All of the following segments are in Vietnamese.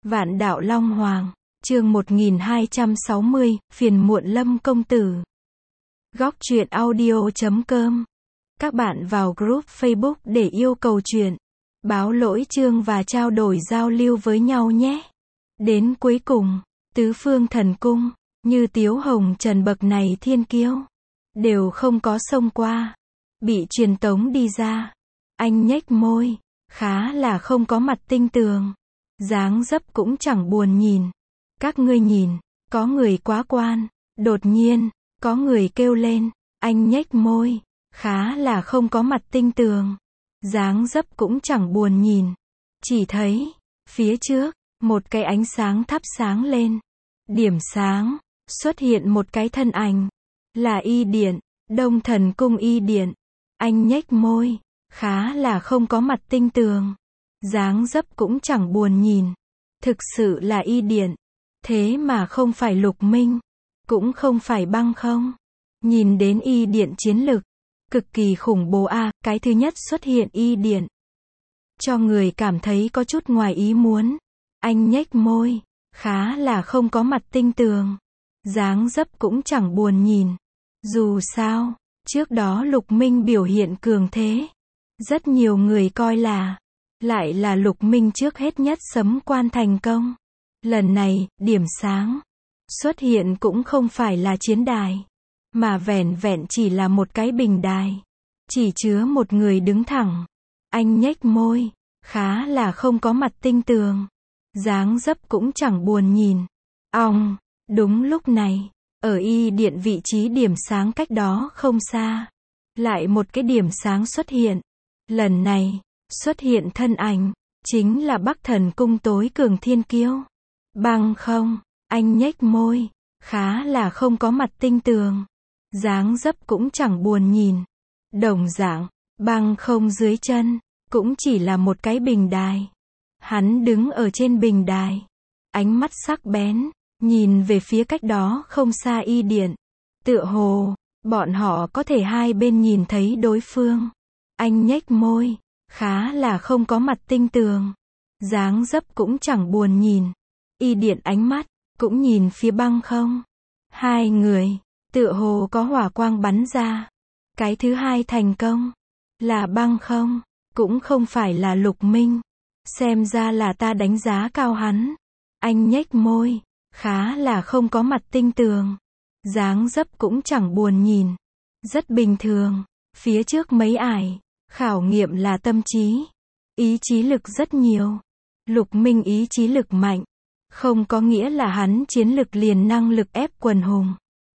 Vạn đạo Long Hoàng, chương 1260, phiền muộn Lâm công tử. Góc truyện audio.com. Các bạn vào group Facebook để yêu cầu truyện, báo lỗi chương và trao đổi giao lưu với nhau nhé. Đến cuối cùng, tứ phương thần cung, như Tiếu Hồng Trần bậc này thiên kiêu, đều không có xông qua, bị truyền tống đi ra. Anh nhếch môi, khá là không có mặt tinh tường, dáng dấp cũng chẳng buồn nhìn. Các ngươi nhìn, có người quá quan. Đột nhiên, có người kêu lên, anh nhếch môi, khá là không có mặt tinh tường, dáng dấp cũng chẳng buồn nhìn. Chỉ thấy, phía trước, một cái ánh sáng thắp sáng lên. Điểm sáng, xuất hiện một cái thân ảnh, là Y Điện, Đông Thần Cung Y Điện. Anh nhếch môi, khá là không có mặt tinh tường, dáng dấp cũng chẳng buồn nhìn. Thực sự là Y Điện, thế mà không phải Lục Minh, cũng không phải Băng Không. Nhìn đến Y Điện chiến lực, cực kỳ khủng bố a. Cái thứ nhất xuất hiện Y Điện, cho người cảm thấy có chút ngoài ý muốn. Anh nhếch môi, khá là không có mặt tinh tường, dáng dấp cũng chẳng buồn nhìn. Dù sao, trước đó Lục Minh biểu hiện cường thế, rất nhiều người coi là, lại là Lục Minh trước hết nhất sấm quan thành công. Lần này, điểm sáng xuất hiện cũng không phải là chiến đài, mà vẻn vẹn chỉ là một cái bình đài, chỉ chứa một người đứng thẳng. Anh nhếch môi, khá là không có mặt tinh tường, dáng dấp cũng chẳng buồn nhìn. Ong, đúng lúc này, ở Y Điện vị trí điểm sáng cách đó không xa, lại một cái điểm sáng xuất hiện. Lần này, xuất hiện thân ảnh, chính là Bắc Thần Cung tối cường thiên kiêu, Băng Không. Anh nhếch môi, khá là không có mặt tinh tường, dáng dấp cũng chẳng buồn nhìn. Đồng dạng, Băng Không dưới chân, cũng chỉ là một cái bình đài. Hắn đứng ở trên bình đài, ánh mắt sắc bén, nhìn về phía cách đó không xa Y Điện. Tựa hồ, bọn họ có thể hai bên nhìn thấy đối phương. Anh nhếch môi, khá là không có mặt tinh tường, dáng dấp cũng chẳng buồn nhìn. Y Điện ánh mắt, cũng nhìn phía Băng Không. Hai người, tựa hồ có hỏa quang bắn ra. Cái thứ hai thành công, là Băng Không, cũng không phải là Lục Minh. Xem ra là ta đánh giá cao hắn. Anh nhếch môi, khá là không có mặt tinh tường, dáng dấp cũng chẳng buồn nhìn. Rất bình thường, phía trước mấy ải, khảo nghiệm là tâm trí, ý chí lực rất nhiều. Lục Minh ý chí lực mạnh, không có nghĩa là hắn chiến lực liền năng lực ép quần hùng.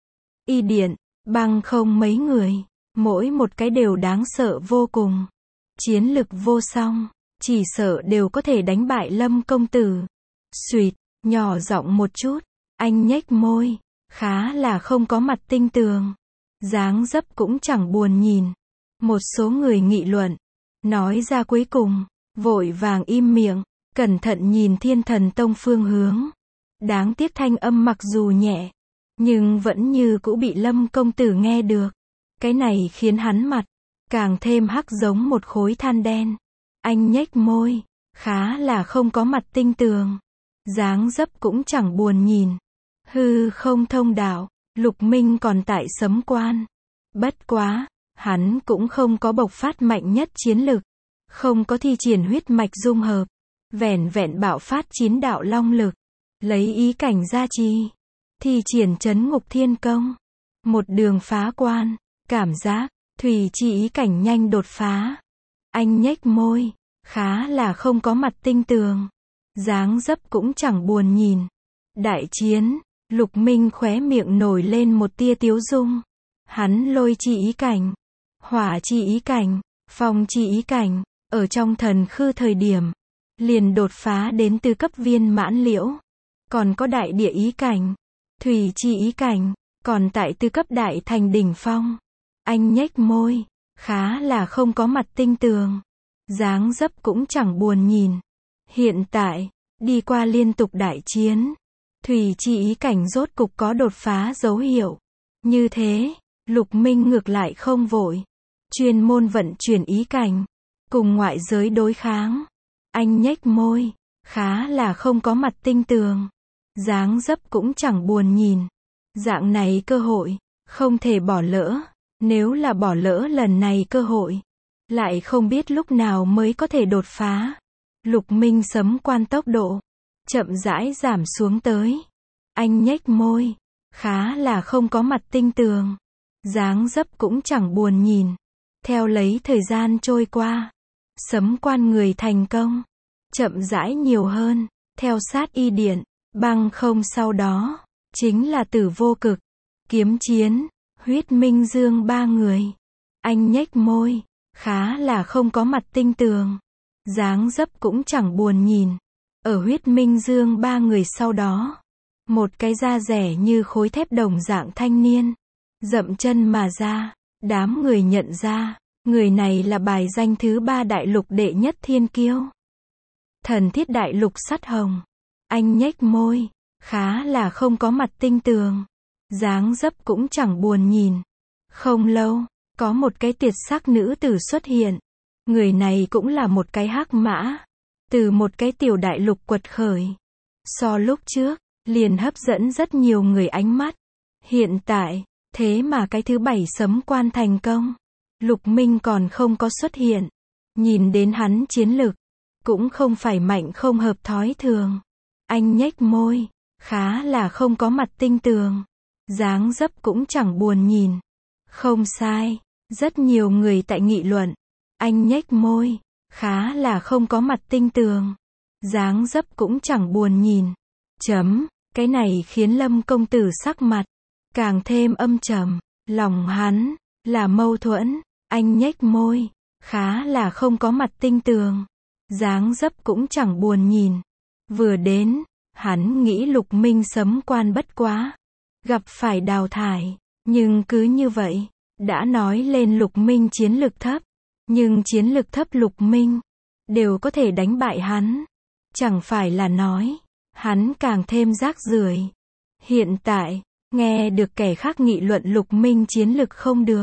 Y Điện, Băng Không mấy người, mỗi một cái đều đáng sợ vô cùng. Chiến lực vô song, chỉ sợ đều có thể đánh bại Lâm công tử. Xuỵt, nhỏ giọng một chút, anh nhếch môi, khá là không có mặt tinh tường, dáng dấp cũng chẳng buồn nhìn. Một số người nghị luận, nói ra cuối cùng, vội vàng im miệng, cẩn thận nhìn Thiên Thần Tông phương hướng. Đáng tiếc thanh âm mặc dù nhẹ, nhưng vẫn như cũ bị Lâm công tử nghe được. Cái này khiến hắn mặt càng thêm hắc giống một khối than đen. Anh nhếch môi, khá là không có mặt tinh tường, dáng dấp cũng chẳng buồn nhìn. Hư không thông đạo, Lục Minh còn tại Sấm Quan. Bất quá, hắn cũng không có bộc phát mạnh nhất chiến lực, không có thi triển huyết mạch dung hợp, vẻn vẹn bạo phát 9 đạo long lực, lấy ý cảnh gia trì, thi triển trấn ngục thiên công, một đường phá quan. Cảm giác, thủy chi ý cảnh nhanh đột phá. Anh nhếch môi, khá là không có mặt tinh tường, dáng dấp cũng chẳng buồn nhìn. Đại chiến, Lục Minh khóe miệng nổi lên một tia tiếu dung. Hắn lôi chi ý cảnh, hỏa chi ý cảnh, phong chi ý cảnh, ở trong thần khư thời điểm, liền đột phá đến từ cấp viên mãn liễu. Còn có đại địa ý cảnh, thủy chi ý cảnh, còn tại tư cấp đại thành đỉnh phong. Anh nhếch môi, khá là không có mặt tinh tường, dáng dấp cũng chẳng buồn nhìn. Hiện tại, đi qua liên tục đại chiến, thủy chi ý cảnh rốt cục có đột phá dấu hiệu. Như thế, Lục Minh ngược lại không vội, chuyên môn vận chuyển ý cảnh, cùng ngoại giới đối kháng. Anh nhếch môi, khá là không có mặt tinh tường. Dáng dấp cũng chẳng buồn nhìn. Dạng này cơ hội, không thể bỏ lỡ. Nếu là bỏ lỡ lần này cơ hội, lại không biết lúc nào mới có thể đột phá. Lục Minh Sấm Quan tốc độ chậm rãi giảm xuống tới. Anh nhếch môi, khá là không có mặt tinh tường. Dáng dấp cũng chẳng buồn nhìn. Theo lấy thời gian trôi qua, Sấm Quan người thành công chậm rãi nhiều hơn. Theo sát y điện, băng không sau đó chính là Tử Vô Cực, Kiếm Chiến, Huyết Minh Dương ba người. Anh nhếch môi, khá là không có mặt tinh tường. Dáng dấp cũng chẳng buồn nhìn. Ở Huyết Minh Dương ba người sau đó, một cái da rẻ như khối thép đồng dạng thanh niên dậm chân mà ra. Đám người nhận ra, người này là bài danh thứ 3 đại lục đệ nhất thiên kiêu, Thần Thiết Đại Lục Sắt Hồng. Anh nhếch môi, khá là không có mặt tinh tường. Dáng dấp cũng chẳng buồn nhìn. Không lâu, có một cái tuyệt sắc nữ tử xuất hiện. Người này cũng là một cái hắc mã, từ một cái tiểu đại lục quật khởi. So lúc trước, liền hấp dẫn rất nhiều người ánh mắt. Hiện tại, thế mà cái thứ 7 Sấm Quan thành công. Lục Minh còn không có xuất hiện. Nhìn đến hắn chiến lực, cũng không phải mạnh không hợp thói thường. Anh nhếch môi, khá là không có mặt tinh tường. Dáng dấp cũng chẳng buồn nhìn. Không sai, rất nhiều người tại nghị luận. Anh nhếch môi, khá là không có mặt tinh tường. Dáng dấp cũng chẳng buồn nhìn. Cái này khiến Lâm công tử sắc mặt càng thêm âm trầm. Lòng hắn là mâu thuẫn. Anh nhếch môi, khá là không có mặt tinh tường. Dáng dấp cũng chẳng buồn nhìn. Vừa đến, hắn nghĩ Lục Minh Sấm Quan bất quá gặp phải đào thải. Nhưng cứ như vậy, đã nói lên Lục Minh chiến lực thấp. Nhưng chiến lực thấp Lục Minh đều có thể đánh bại hắn. Chẳng phải là nói hắn càng thêm rác rưởi. Hiện tại, nghe được kẻ khác nghị luận Lục Minh chiến lực không được,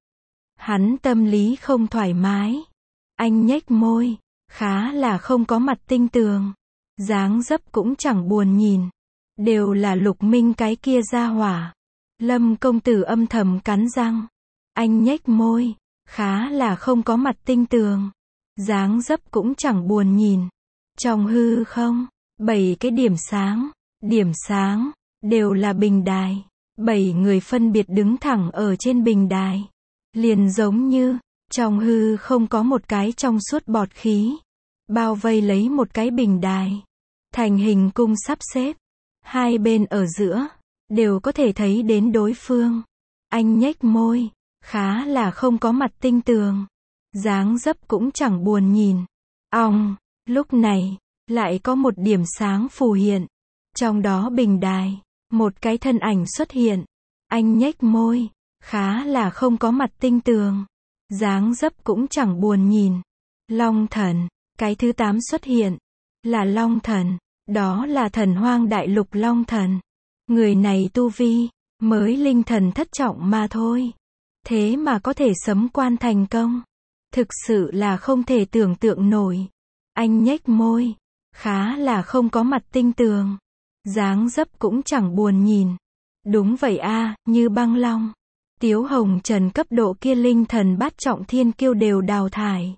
hắn tâm lý không thoải mái. Anh nhếch môi, khá là không có mặt tinh tường. Dáng dấp cũng chẳng buồn nhìn. Đều là Lục Minh cái kia ra hỏa. Lâm công tử âm thầm cắn răng. Anh nhếch môi, khá là không có mặt tinh tường. Dáng dấp cũng chẳng buồn nhìn. Trong hư không, 7 cái điểm sáng, đều là bình đài. 7 người phân biệt đứng thẳng ở trên bình đài. Liền giống như, trong hư không có một cái trong suốt bọt khí, bao vây lấy một cái bình đài, thành hình cung sắp xếp. Hai bên ở giữa, đều có thể thấy đến đối phương. Anh nhếch môi, khá là không có mặt tinh tường. Dáng dấp cũng chẳng buồn nhìn. Lúc này, lại có một điểm sáng phù hiện. Trong đó bình đài, một cái thân ảnh xuất hiện. Anh nhếch môi, khá là không có mặt tinh tường. Dáng dấp cũng chẳng buồn nhìn. Long Thần, cái thứ 8 xuất hiện. Là Long Thần, đó là Thần Hoang Đại Lục Long Thần. Người này tu vi, mới linh thần thất trọng mà thôi. Thế mà có thể Sấm Quan thành công. Thực sự là không thể tưởng tượng nổi. Anh nhếch môi, khá là không có mặt tinh tường. Dáng dấp cũng chẳng buồn nhìn. Đúng vậy a, như Băng Long, Tiếu Hồng Trần cấp độ kia linh thần bát trọng thiên kiêu đều đào thải.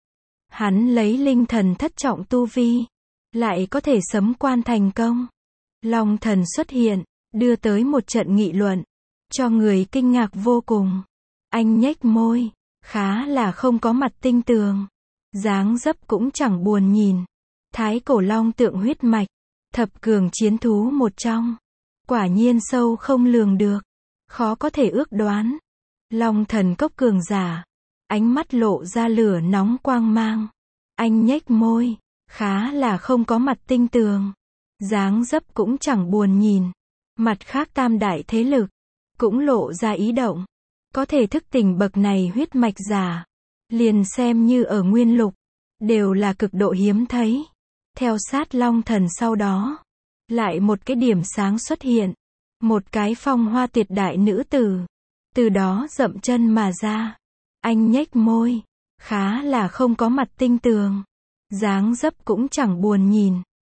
Hắn lấy linh thần thất trọng tu vi, lại có thể Sấm Quan thành công. Long Thần xuất hiện, đưa tới một trận nghị luận, cho người kinh ngạc vô cùng. Anh nhếch môi, khá là không có mặt tinh tường. Dáng dấp cũng chẳng buồn nhìn. Thái cổ long tượng huyết mạch, thập cường chiến thú một trong. Quả nhiên sâu không lường được, khó có thể ước đoán. Long thần cốc cường giả, ánh mắt lộ ra lửa nóng quang mang. Anh nhếch môi, khá là không có mặt tinh tường. Dáng dấp cũng chẳng buồn nhìn. Mặt khác tam đại thế lực, cũng lộ ra ý động. Có thể thức tỉnh bậc này huyết mạch giả, liền xem như ở nguyên lục, đều là cực độ hiếm thấy. Theo sát Long Thần sau đó, lại một cái điểm sáng xuất hiện. Một cái phong hoa tuyệt đại nữ tử, từ đó dậm chân mà ra. Anh nhếch môi, khá là không có mặt tinh tường. Dáng dấp cũng chẳng buồn nhìn.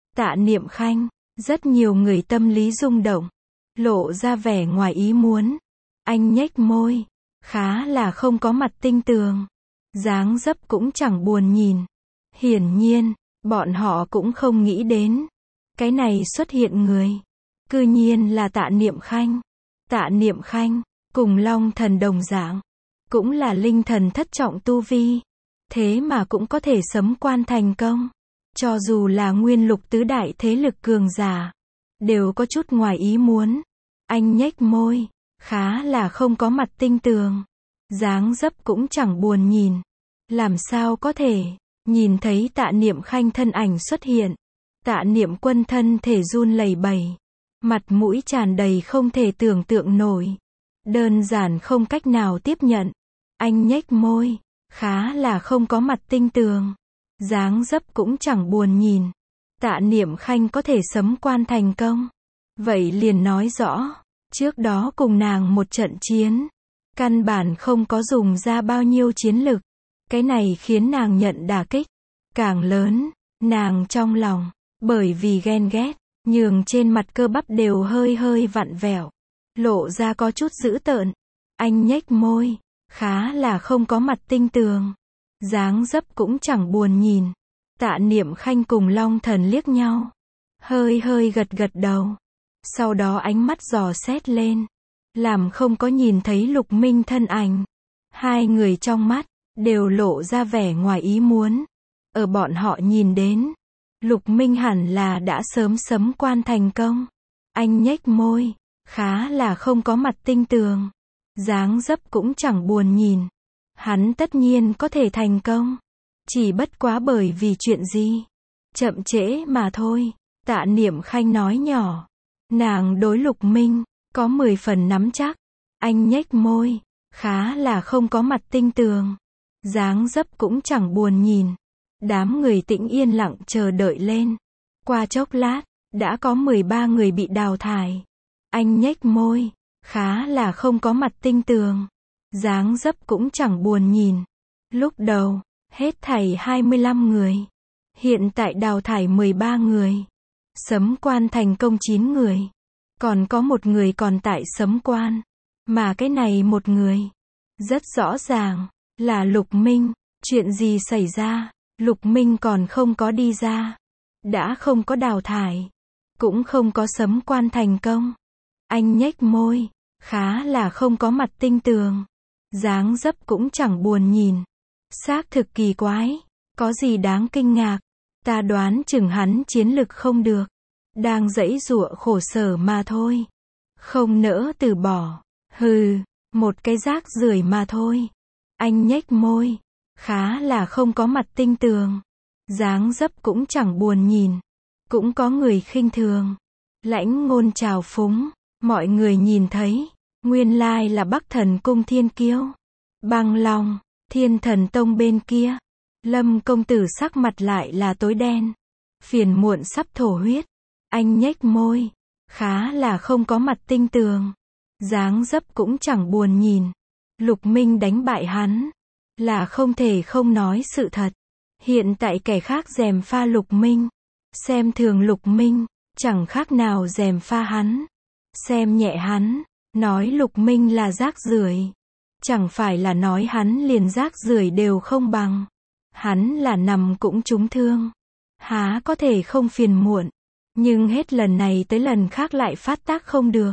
Tạ Niệm Khanh. Rất nhiều người tâm lý rung động, lộ ra vẻ ngoài ý muốn. Anh nhếch môi, khá là không có mặt tinh tường, dáng dấp cũng chẳng buồn nhìn. Hiển nhiên, bọn họ cũng không nghĩ đến, cái này xuất hiện người, cư nhiên là Tạ Niệm Khanh. Tạ Niệm Khanh, cùng Long Thần đồng dạng, cũng là linh thần thất trọng tu vi, thế mà cũng có thể sấm quan thành công. Cho dù là nguyên lục tứ đại thế lực cường giả, đều có chút ngoài ý muốn. Anh nhếch môi, khá là không có mặt tinh tường, dáng dấp cũng chẳng buồn nhìn. Làm sao có thể, nhìn thấy Tạ Niệm Khanh thân ảnh xuất hiện, Tạ Niệm Quân thân thể run lẩy bẩy, mặt mũi tràn đầy không thể tưởng tượng nổi, đơn giản không cách nào tiếp nhận. Anh nhếch môi, khá là không có mặt tinh tường, dáng dấp cũng chẳng buồn nhìn. Tạ Niệm Khanh có thể sấm quan thành công, vậy liền nói rõ, trước đó cùng nàng một trận chiến, căn bản không có dùng ra bao nhiêu chiến lực. Cái này khiến nàng nhận đả kích càng lớn. Nàng trong lòng, bởi vì ghen ghét, nhường trên mặt cơ bắp đều hơi hơi vặn vẹo, lộ ra có chút dữ tợn. Anh nhếch môi, khá là không có mặt tinh tường, dáng dấp cũng chẳng buồn nhìn. Tạ Niệm Khanh cùng Long Thần liếc nhau, hơi hơi gật gật đầu, sau đó ánh mắt dò xét lên, làm không có nhìn thấy Lục Minh thân ảnh. Hai người trong mắt đều lộ ra vẻ ngoài ý muốn. Ở bọn họ nhìn đến, Lục Minh hẳn là đã sớm sấm quan thành công. Anh nhếch môi, khá là không có mặt tinh tường, dáng dấp cũng chẳng buồn nhìn. Hắn tất nhiên có thể thành công, chỉ bất quá bởi vì chuyện gì, chậm trễ mà thôi. Tạ Niệm Khanh nói nhỏ, nàng đối Lục Minh có 10 phần nắm chắc. Anh nhếch môi, khá là không có mặt tinh tường, dáng dấp cũng chẳng buồn nhìn. Đám người tĩnh yên lặng chờ đợi lên. Qua chốc lát, đã có 13 người bị đào thải. Anh nhếch môi, khá là không có mặt tinh tường, dáng dấp cũng chẳng buồn nhìn. Lúc đầu, hết thảy 25 người. Hiện tại đào thải 13 người. Sấm quan thành công 9 người. Còn có một người còn tại sấm quan. Mà cái này một người, rất rõ ràng, là Lục Minh. Chuyện gì xảy ra? Lục Minh còn không có đi ra, đã không có đào thải, cũng không có sấm quan thành công. Anh nhếch môi, khá là không có mặt tinh tường, dáng dấp cũng chẳng buồn nhìn. Xác thực kỳ quái, có gì đáng kinh ngạc? Ta đoán chừng hắn chiến lực không được, đang giãy giụa khổ sở mà thôi, không nỡ từ bỏ. Hừ, một cái rác rưởi mà thôi. Anh nhếch môi, khá là không có mặt tinh tường, dáng dấp cũng chẳng buồn nhìn. Cũng có người khinh thường, lãnh ngôn trào phúng. Mọi người nhìn thấy, nguyên lai là Bắc Thần Cung Thiên Kiêu, Băng Long, Thiên Thần Tông bên kia. Lâm công tử sắc mặt lại là tối đen, phiền muộn sắp thổ huyết. Anh nhếch môi, khá là không có mặt tinh tường, dáng dấp cũng chẳng buồn nhìn. Lục Minh đánh bại hắn, là không thể không nói sự thật. Hiện tại kẻ khác gièm pha Lục Minh, xem thường Lục Minh, chẳng khác nào gièm pha hắn, xem nhẹ hắn, nói Lục Minh là rác rưởi, chẳng phải là nói hắn liền rác rưởi đều không bằng. Hắn là nằm cũng trúng thương, há có thể không phiền muộn, nhưng hết lần này tới lần khác lại phát tác không được.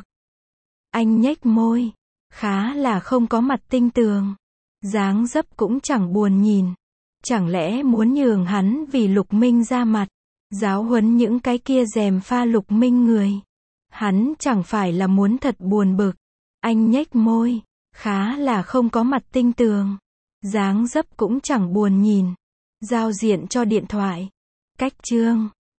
Anh nhếch môi, khá là không có mặt tinh tường, dáng dấp cũng chẳng buồn nhìn. Chẳng lẽ muốn nhường hắn vì Lục Minh ra mặt, giáo huấn những cái kia gièm pha Lục Minh người? Hắn chẳng phải là muốn thật buồn bực. Anh nhếch môi, khá là không có mặt tinh tường, dáng dấp cũng chẳng buồn nhìn. Giao diện cho điện thoại. Cách chương